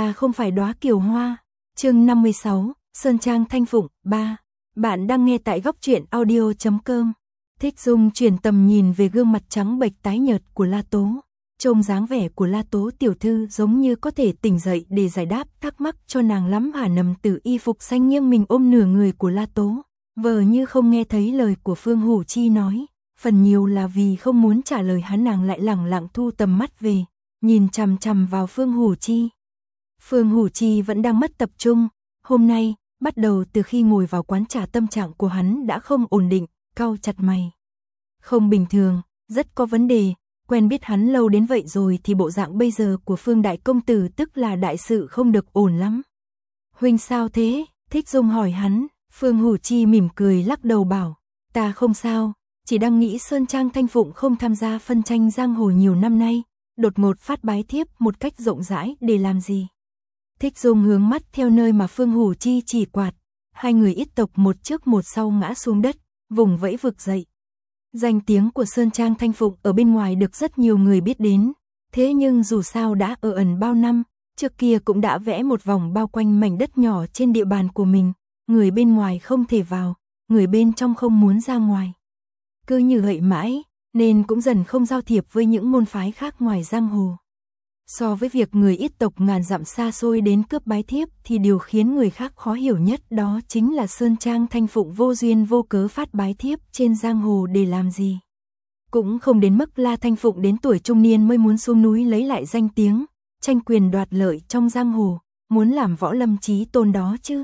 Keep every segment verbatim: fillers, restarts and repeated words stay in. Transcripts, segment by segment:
Ta không phải đóa kiều hoa. Chương năm mươi sáu, Sơn Trang Thanh Phụng, ba. Bạn đang nghe tại góc truyện audio chấm com. Thích Dung chuyển tầm nhìn về gương mặt trắng bệch tái nhợt của La Tố. Trông dáng vẻ của La Tố tiểu thư giống như có thể tỉnh dậy để giải đáp thắc mắc cho nàng lắm hả. Nằm từ y phục xanh nghiêng mình ôm nửa người của La Tố, vờ như không nghe thấy lời của Phương Hủ Chi nói, phần nhiều là vì không muốn trả lời hắn. Nàng lại lẳng lặng thu tầm mắt về, nhìn chằm chằm vào Phương Hủ Chi. Phương Hủ Chi vẫn đang mất tập trung, hôm nay, bắt đầu từ khi ngồi vào quán trà tâm trạng của hắn đã không ổn định, cau chặt mày. Không bình thường, rất có vấn đề, quen biết hắn lâu đến vậy rồi thì bộ dạng bây giờ của Phương đại công tử tức là đại sự không được ổn lắm. Huynh sao thế? Thích Dung hỏi hắn. Phương Hủ Chi mỉm cười lắc đầu bảo, ta không sao, chỉ đang nghĩ Sơn Trang Thanh Phụng không tham gia phân tranh giang hồ nhiều năm nay, đột ngột phát bái thiếp một cách rộng rãi để làm gì? Thích Dung hướng mắt theo nơi mà Phương Hủ Chi chỉ quạt, hai người ít tộc một trước một sau ngã xuống đất, vùng vẫy vực dậy. Danh tiếng của Sơn Trang Thanh Phụng ở bên ngoài được rất nhiều người biết đến, thế nhưng dù sao đã ở ẩn bao năm, trước kia cũng đã vẽ một vòng bao quanh mảnh đất nhỏ trên địa bàn của mình, người bên ngoài không thể vào, người bên trong không muốn ra ngoài. Cứ như vậy mãi, nên cũng dần không giao thiệp với những môn phái khác ngoài giang hồ. So với việc người ít tộc ngàn dặm xa xôi đến cướp bái thiếp thì điều khiến người khác khó hiểu nhất đó chính là Sơn Trang Thanh Phụng vô duyên vô cớ phát bái thiếp trên giang hồ để làm gì. Cũng không đến mức La Thanh Phụng đến tuổi trung niên mới muốn xuống núi lấy lại danh tiếng, tranh quyền đoạt lợi trong giang hồ, muốn làm võ lâm chí tôn đó chứ.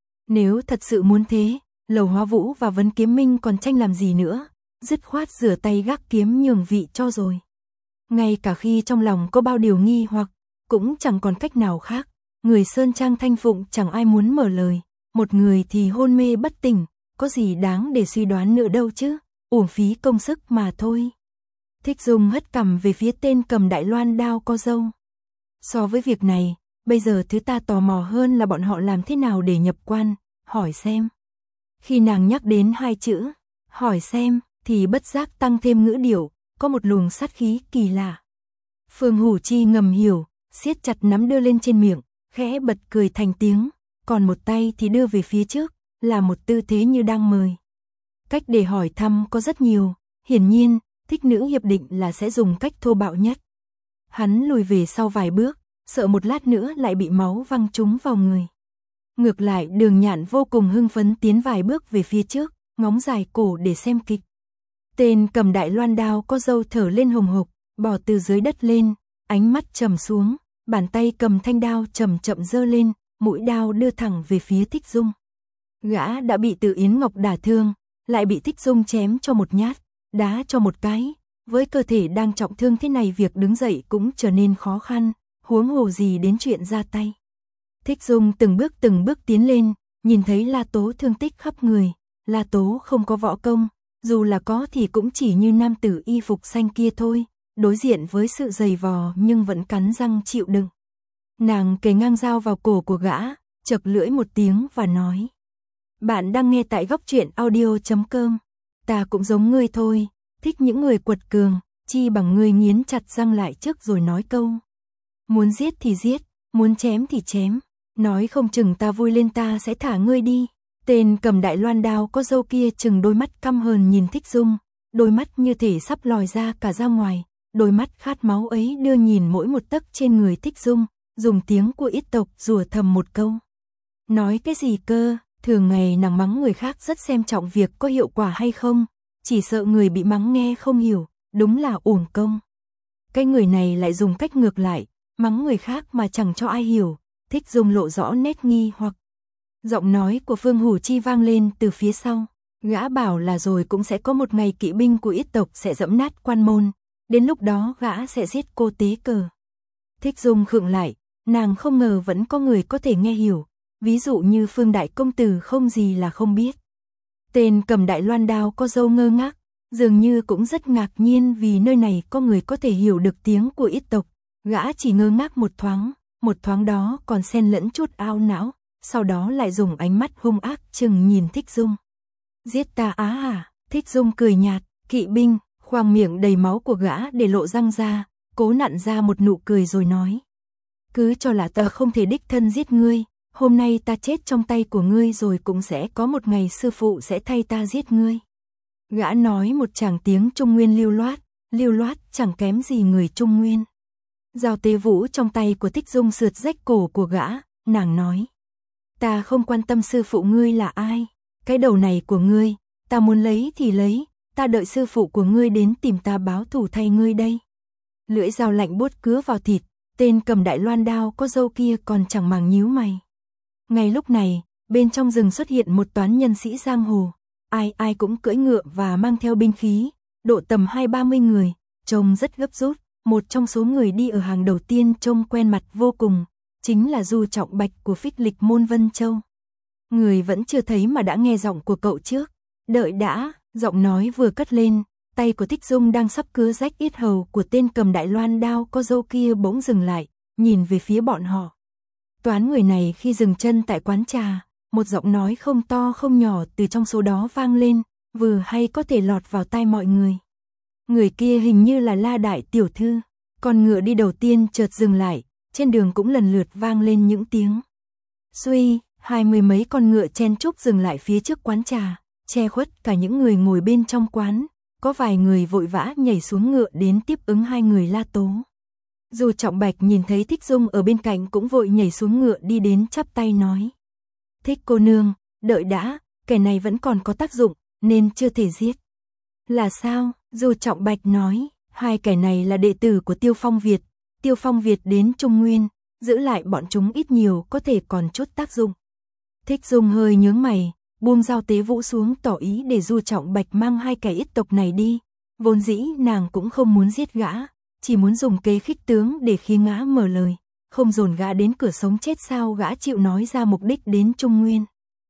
Nếu thật sự muốn thế, Lầu Hóa Vũ và Vấn Kiếm Minh còn tranh làm gì nữa, dứt khoát rửa tay gác kiếm nhường vị cho rồi. Ngay cả khi trong lòng có bao điều nghi hoặc, cũng chẳng còn cách nào khác, người Sơn Trang Thanh Phụng chẳng ai muốn mở lời, một người thì hôn mê bất tỉnh, có gì đáng để suy đoán nữa đâu chứ, uổng phí công sức mà thôi. Thích Dung hất cằm về phía tên cầm đại loan đao có râu. So với việc này, bây giờ thứ ta tò mò hơn là bọn họ làm thế nào để nhập quan, hỏi xem. Khi nàng nhắc đến hai chữ, hỏi xem, thì bất giác tăng thêm ngữ điệu, có một luồng sát khí kỳ lạ. Phương Hủ Chi ngầm hiểu, siết chặt nắm đưa lên trên miệng, khẽ bật cười thành tiếng, còn một tay thì đưa về phía trước, là một tư thế như đang mời. Cách để hỏi thăm có rất nhiều, hiển nhiên, Thích Nữ hiệp định là sẽ dùng cách thô bạo nhất. Hắn lùi về sau vài bước, sợ một lát nữa lại bị máu văng trúng vào người. Ngược lại Đường Nhạn vô cùng hưng phấn tiến vài bước về phía trước, ngóng dài cổ để xem kịch. Tên cầm đại loan đao có râu thở lên hồng hộc, bò từ dưới đất lên, ánh mắt trầm xuống, bàn tay cầm thanh đao chậm chậm giơ lên, mũi đao đưa thẳng về phía Thích Dung. Gã đã bị Từ Yến Ngọc đả thương, lại bị Thích Dung chém cho một nhát, đá cho một cái, với cơ thể đang trọng thương thế này việc đứng dậy cũng trở nên khó khăn, huống hồ gì đến chuyện ra tay. Thích Dung từng bước từng bước tiến lên, nhìn thấy La Tố thương tích khắp người, La Tố không có võ công, dù là có thì cũng chỉ như nam tử y phục xanh kia thôi, đối diện với sự dày vò nhưng vẫn cắn răng chịu đựng. Nàng kề ngang dao vào cổ của gã, chật lưỡi một tiếng và nói: Bạn đang nghe tại góc truyện audio chấm com. Ta cũng giống ngươi thôi, thích những người quật cường, chi bằng ngươi nghiến chặt răng lại trước rồi nói câu. Muốn giết thì giết, muốn chém thì chém, nói không chừng ta vui lên ta sẽ thả ngươi đi. Tên cầm đại loan đao có râu kia chừng đôi mắt căm hờn nhìn Thích Dung, đôi mắt như thể sắp lòi ra cả ra ngoài, đôi mắt khát máu ấy đưa nhìn mỗi một tấc trên người Thích Dung, dùng tiếng của ít tộc rủa thầm một câu. Nói cái gì cơ, thường ngày nàng mắng người khác rất xem trọng việc có hiệu quả hay không, chỉ sợ người bị mắng nghe không hiểu, đúng là uổng công. Cái người này lại dùng cách ngược lại, mắng người khác mà chẳng cho ai hiểu. Thích Dung lộ rõ nét nghi hoặc. Giọng nói của Phương Hủ Chi vang lên từ phía sau, gã bảo là rồi cũng sẽ có một ngày kỵ binh của ít tộc sẽ dẫm nát quan môn, đến lúc đó gã sẽ giết cô Tế Cờ. Thích Dung khựng lại, nàng không ngờ vẫn có người có thể nghe hiểu, ví dụ như Phương đại công tử không gì là không biết. Tên cầm đại loan đao có râu ngơ ngác, dường như cũng rất ngạc nhiên vì nơi này có người có thể hiểu được tiếng của ít tộc, gã chỉ ngơ ngác một thoáng, một thoáng đó còn xen lẫn chút ao não. Sau đó lại dùng ánh mắt hung ác chừng nhìn Thích Dung. Giết ta á à? Thích Dung cười nhạt, kỵ binh, khoang miệng đầy máu của gã để lộ răng ra, cố nặn ra một nụ cười rồi nói. cứ cho là ta không thể đích thân giết ngươi, hôm nay ta chết trong tay của ngươi rồi cũng sẽ có một ngày sư phụ sẽ thay ta giết ngươi. Gã nói một tràng tiếng Trung Nguyên lưu loát, lưu loát chẳng kém gì người Trung Nguyên. Dao tế vũ trong tay của Thích Dung sượt rách cổ của gã, nàng nói. Ta không quan tâm sư phụ ngươi là ai, cái đầu này của ngươi, ta muốn lấy thì lấy, ta đợi sư phụ của ngươi đến tìm ta báo thù thay ngươi đây. Lưỡi dao lạnh buốt cứa vào thịt, tên cầm đại loan đao có râu kia còn chẳng màng nhíu mày. Ngay lúc này, bên trong rừng xuất hiện một toán nhân sĩ giang hồ, ai ai cũng cưỡi ngựa và mang theo binh khí, độ tầm hai ba mươi người, trông rất gấp rút. Một trong số người đi ở hàng đầu tiên trông quen mặt vô cùng, chính là Du Trọng Bạch của Phích Lịch Môn Vân Châu. Người vẫn chưa thấy mà đã nghe giọng của cậu trước. Đợi đã, giọng nói vừa cất lên, tay của Thích Dung đang sắp cứa rách yết hầu của tên cầm đại loan đao có râu kia bỗng dừng lại, nhìn về phía bọn họ. Toán người này khi dừng chân tại quán trà, một giọng nói không to không nhỏ từ trong số đó vang lên, vừa hay có thể lọt vào tai mọi người. Người kia hình như là La Đại tiểu thư, con ngựa đi đầu tiên chợt dừng lại, trên đường cũng lần lượt vang lên những tiếng. Suy, hai mươi mấy con ngựa chen chúc dừng lại phía trước quán trà, che khuất cả những người ngồi bên trong quán, có vài người vội vã nhảy xuống ngựa đến tiếp ứng hai người La Tố. Du Trọng Bạch nhìn thấy Thích Dung ở bên cạnh cũng vội nhảy xuống ngựa đi đến chắp tay nói. Thích cô nương, đợi đã, kẻ này vẫn còn có tác dụng, nên chưa thể giết. Là sao? Du Trọng Bạch nói, hai kẻ này là đệ tử của Tiêu Phong Việt, Tiêu Phong Việt đến Trung Nguyên, giữ lại bọn chúng ít nhiều có thể còn chút tác dụng. Thích Dung hơi nhướng mày, buông dao tế vũ xuống tỏ ý để Du Trọng Bạch mang hai kẻ ít tộc này đi, vốn dĩ nàng cũng không muốn giết gã, chỉ muốn dùng kế khích tướng để khiến gã mở lời, không dồn gã đến cửa sống chết sao gã chịu nói ra mục đích đến Trung Nguyên.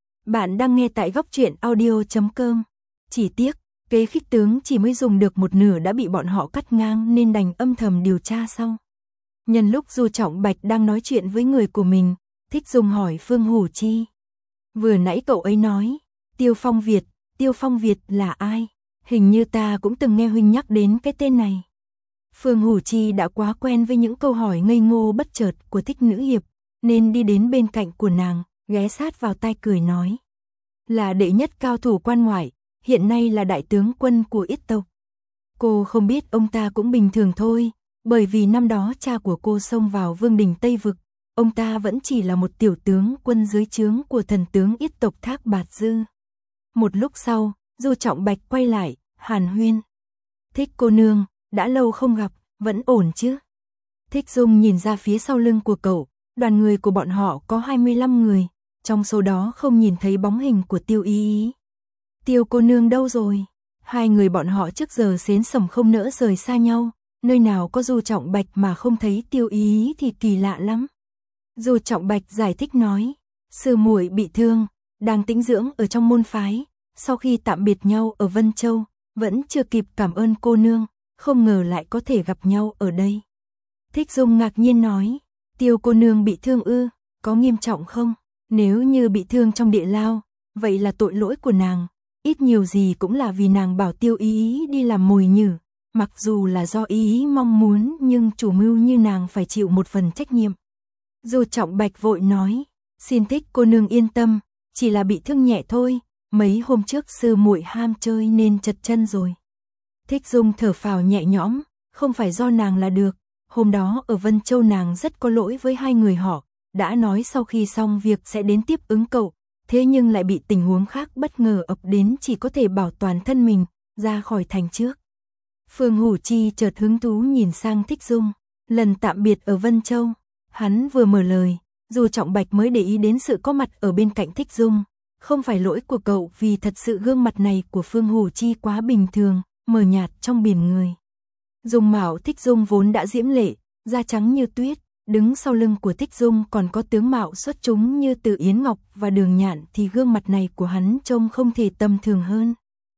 Bạn đang nghe tại góc truyện audio chấm com. Chỉ tiếc, kế khích tướng chỉ mới dùng được một nửa đã bị bọn họ cắt ngang nên đành âm thầm điều tra sau. Nhân lúc Du Trọng Bạch đang nói chuyện với người của mình, Thích Dung hỏi Phương Hủ Chi. Vừa nãy cậu ấy nói, Tiêu Phong Việt, Tiêu Phong Việt là ai? Hình như ta cũng từng nghe huynh nhắc đến cái tên này. Phương Hủ Chi đã quá quen với những câu hỏi ngây ngô bất chợt của Thích nữ hiệp, nên đi đến bên cạnh của nàng, ghé sát vào tai cười nói. Là đệ nhất cao thủ quan ngoại, hiện nay là đại tướng quân của Yết tộc. Cô không biết ông ta cũng bình thường thôi, bởi vì năm đó cha của cô xông vào Vương đình Tây Vực, ông ta vẫn chỉ là một tiểu tướng quân dưới trướng của thần tướng Yết tộc Thác Bạt Dư. Một lúc sau, Du Trọng Bạch quay lại, hàn huyên. Thích cô nương, đã lâu không gặp, vẫn ổn chứ? Thích Dung nhìn ra phía sau lưng của cậu, đoàn người của bọn họ có hai mươi lăm người, trong số đó không nhìn thấy bóng hình của Tiêu Y Y. Tiêu cô nương đâu rồi? Hai người bọn họ trước giờ xến sầm không nỡ rời xa nhau, nơi nào có Du Trọng Bạch mà không thấy Tiêu Y Y thì kỳ lạ lắm. Du Trọng Bạch giải thích nói, sư muội bị thương, đang tĩnh dưỡng ở trong môn phái, sau khi tạm biệt nhau ở Vân Châu, vẫn chưa kịp cảm ơn cô nương, không ngờ lại có thể gặp nhau ở đây. Thích Dung ngạc nhiên nói, Tiêu cô nương bị thương ư, có nghiêm trọng không? Nếu như bị thương trong địa lao, vậy là tội lỗi của nàng, ít nhiều gì cũng là vì nàng bảo Tiêu Y Y đi làm mồi nhử, mặc dù là do Y Y mong muốn nhưng chủ mưu như nàng phải chịu một phần trách nhiệm. Du Trọng Bạch vội nói, xin Thích cô nương yên tâm, chỉ là bị thương nhẹ thôi, mấy hôm trước sư muội ham chơi nên chật chân rồi. Thích Dung thở phào nhẹ nhõm, không phải do nàng là được, hôm đó ở Vân Châu nàng rất có lỗi với hai người họ, đã nói sau khi xong việc sẽ đến tiếp ứng cậu, thế nhưng lại bị tình huống khác bất ngờ ập đến chỉ có thể bảo toàn thân mình, ra khỏi thành trước. Phương Hủ Chi chợt hứng thú nhìn sang Thích Dung, lần tạm biệt ở Vân Châu, hắn vừa mở lời, Du Trọng Bạch mới để ý đến sự có mặt ở bên cạnh Thích Dung, không phải lỗi của cậu vì thật sự gương mặt này của Phương Hủ Chi quá bình thường, mờ nhạt trong biển người. Dung mạo Thích Dung vốn đã diễm lệ, da trắng như tuyết, đứng sau lưng của Thích Dung còn có tướng mạo xuất chúng như Từ Yến Ngọc và Đường Nhạn thì gương mặt này của hắn trông không thể tầm thường hơn.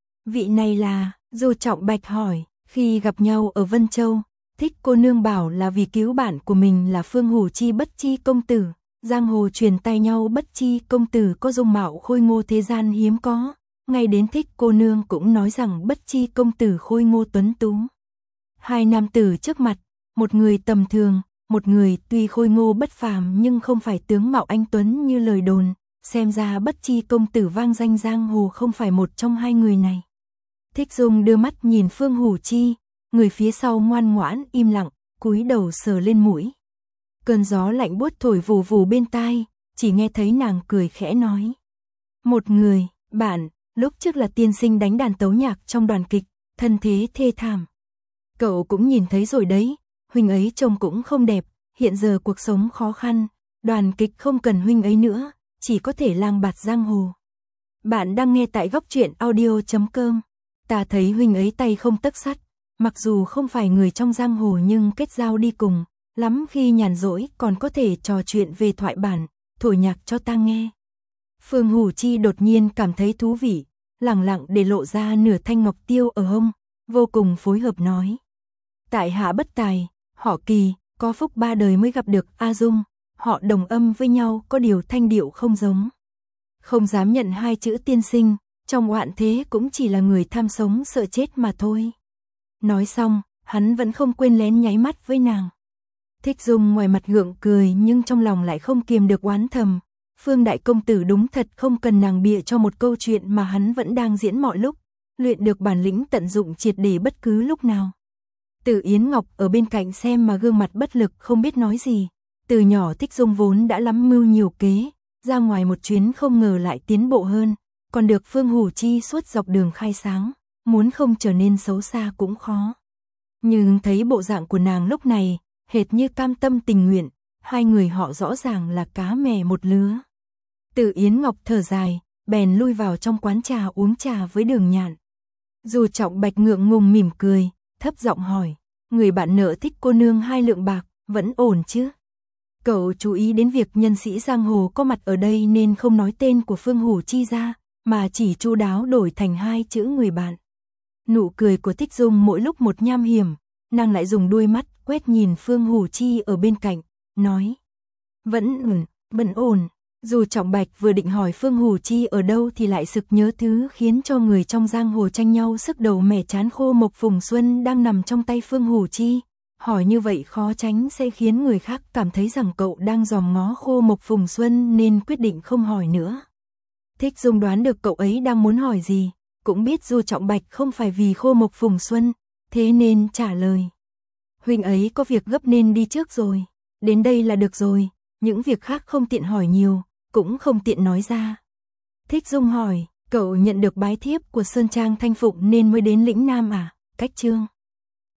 Vị này là, Du Trọng Bạch hỏi, khi gặp nhau ở Vân Châu, Thích cô nương bảo là vì cứu bạn của mình là Phương Hủ Chi Bất Chi công tử, giang hồ truyền tay nhau Bất Chi công tử có dung mạo khôi ngô thế gian hiếm có, ngay đến Thích cô nương cũng nói rằng Bất Chi công tử khôi ngô tuấn tú. Hai nam tử trước mặt, một người tầm thường, một người tuy khôi ngô bất phàm nhưng không phải tướng mạo anh tuấn như lời đồn, xem ra Bất Chi công tử vang danh giang hồ không phải một trong hai người này. Thích Dung đưa mắt nhìn Phương Hủ Chi, người phía sau ngoan ngoãn im lặng, cúi đầu sờ lên mũi. Cơn gió lạnh buốt thổi vù vù bên tai, chỉ nghe thấy nàng cười khẽ nói. Một người, bạn, lúc trước là tiên sinh đánh đàn tấu nhạc trong đoàn kịch, thân thế thê thảm. Cậu cũng nhìn thấy rồi đấy, huynh ấy trông cũng không đẹp, hiện giờ cuộc sống khó khăn, đoàn kịch không cần huynh ấy nữa, chỉ có thể lang bạt giang hồ. Bạn đang nghe tại góc truyện audio chấm com. Ta thấy huynh ấy tay không tấc sắt, mặc dù không phải người trong giang hồ nhưng kết giao đi cùng, lắm khi nhàn rỗi còn có thể trò chuyện về thoại bản, thổi nhạc cho ta nghe. Phương Hủ Chi đột nhiên cảm thấy thú vị, lẳng lặng để lộ ra nửa thanh ngọc tiêu ở hông, vô cùng phối hợp nói. Tại hạ bất tài, họ Kỳ, có phúc ba đời mới gặp được A Dung, họ đồng âm với nhau có điều thanh điệu không giống. Không dám nhận hai chữ tiên sinh, trong oạn thế cũng chỉ là người tham sống sợ chết mà thôi. Nói xong, hắn vẫn không quên lén nháy mắt với nàng. Thích Dung ngoài mặt gượng cười nhưng trong lòng lại không kiềm được oán thầm. Phương đại công tử đúng thật không cần nàng bịa cho một câu chuyện mà hắn vẫn đang diễn mọi lúc, luyện được bản lĩnh tận dụng triệt để bất cứ lúc nào. Từ Yến Ngọc ở bên cạnh xem mà gương mặt bất lực không biết nói gì. Từ nhỏ Thích Dung vốn đã lắm mưu nhiều kế, ra ngoài một chuyến không ngờ lại tiến bộ hơn, còn được Phương Hủ Chi suốt dọc đường khai sáng, muốn không trở nên xấu xa cũng khó. Nhưng thấy bộ dạng của nàng lúc này, hệt như cam tâm tình nguyện, hai người họ rõ ràng là cá mè một lứa. Từ Yến Ngọc thở dài, bèn lui vào trong quán trà uống trà với Đường Nhạn. Dù Trọng Bạch ngượng ngùng mỉm cười, thấp giọng hỏi, người bạn nợ thích cô nương hai lượng bạc, vẫn ổn chứ? Cậu chú ý đến việc nhân sĩ giang hồ có mặt ở đây nên không nói tên của Phương Hủ Chi ra, mà chỉ chu đáo đổi thành hai chữ người bạn. Nụ cười của Thích Dung mỗi lúc một nham hiểm, nàng lại dùng đuôi mắt quét nhìn Phương Hủ Chi ở bên cạnh, nói. Vẫn ổn, vẫn ổn. Dù Trọng Bạch vừa định hỏi Phương Hủ Chi ở đâu thì lại sực nhớ thứ khiến cho người trong giang hồ tranh nhau sức đầu mẻ chán khô Mộc Phùng Xuân đang nằm trong tay Phương Hủ Chi. Hỏi như vậy khó tránh sẽ khiến người khác cảm thấy rằng cậu đang dòm ngó khô Mộc Phùng Xuân nên quyết định không hỏi nữa. Thích Dung đoán được cậu ấy đang muốn hỏi gì, cũng biết dù Trọng Bạch không phải vì khô Mộc Phùng Xuân, thế nên trả lời. Huynh ấy có việc gấp nên đi trước rồi, đến đây là được rồi, những việc khác không tiện hỏi nhiều, cũng không tiện nói ra. Thích Dung hỏi, cậu nhận được bái thiếp của Sơn Trang Thanh Phụng nên mới đến lĩnh Nam à? Cách chương